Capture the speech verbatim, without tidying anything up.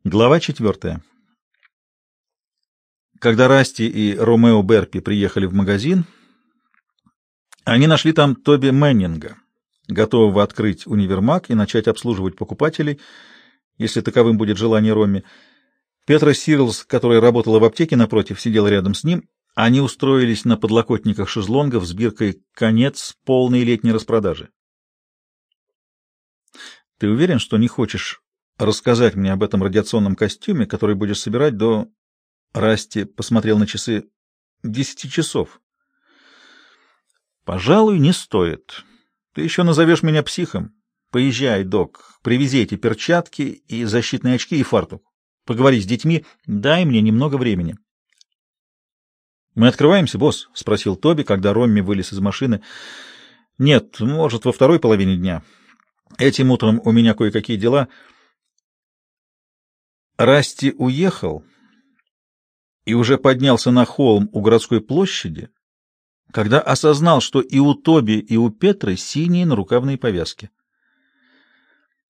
Глава четвертая. Когда Расти и Ромео Берпи приехали в магазин, они нашли там Тоби Мэннинга, готового открыть универмаг и начать обслуживать покупателей, если таковым будет желание Ромми. Петра Сирлс, которая работала в аптеке напротив, сидела рядом с ним. Они устроились на подлокотниках шезлонгов с биркой «Конец полной летней распродажи». «Ты уверен, что не хочешь рассказать мне об этом радиационном костюме, который будешь собирать до...» Расти посмотрел на часы. «Десяти часов». «Пожалуй, не стоит. Ты еще назовешь меня психом. Поезжай, док, привези эти перчатки и защитные очки и фартук. Поговори с детьми, дай мне немного времени». «Мы открываемся, босс?» — спросил Тоби, когда Ромми вылез из машины. «Нет, может, во второй половине дня. Этим утром у меня кое-какие дела». Расти уехал и уже поднялся на холм у городской площади, когда осознал, что и у Тоби, и у Петры синие нарукавные повязки.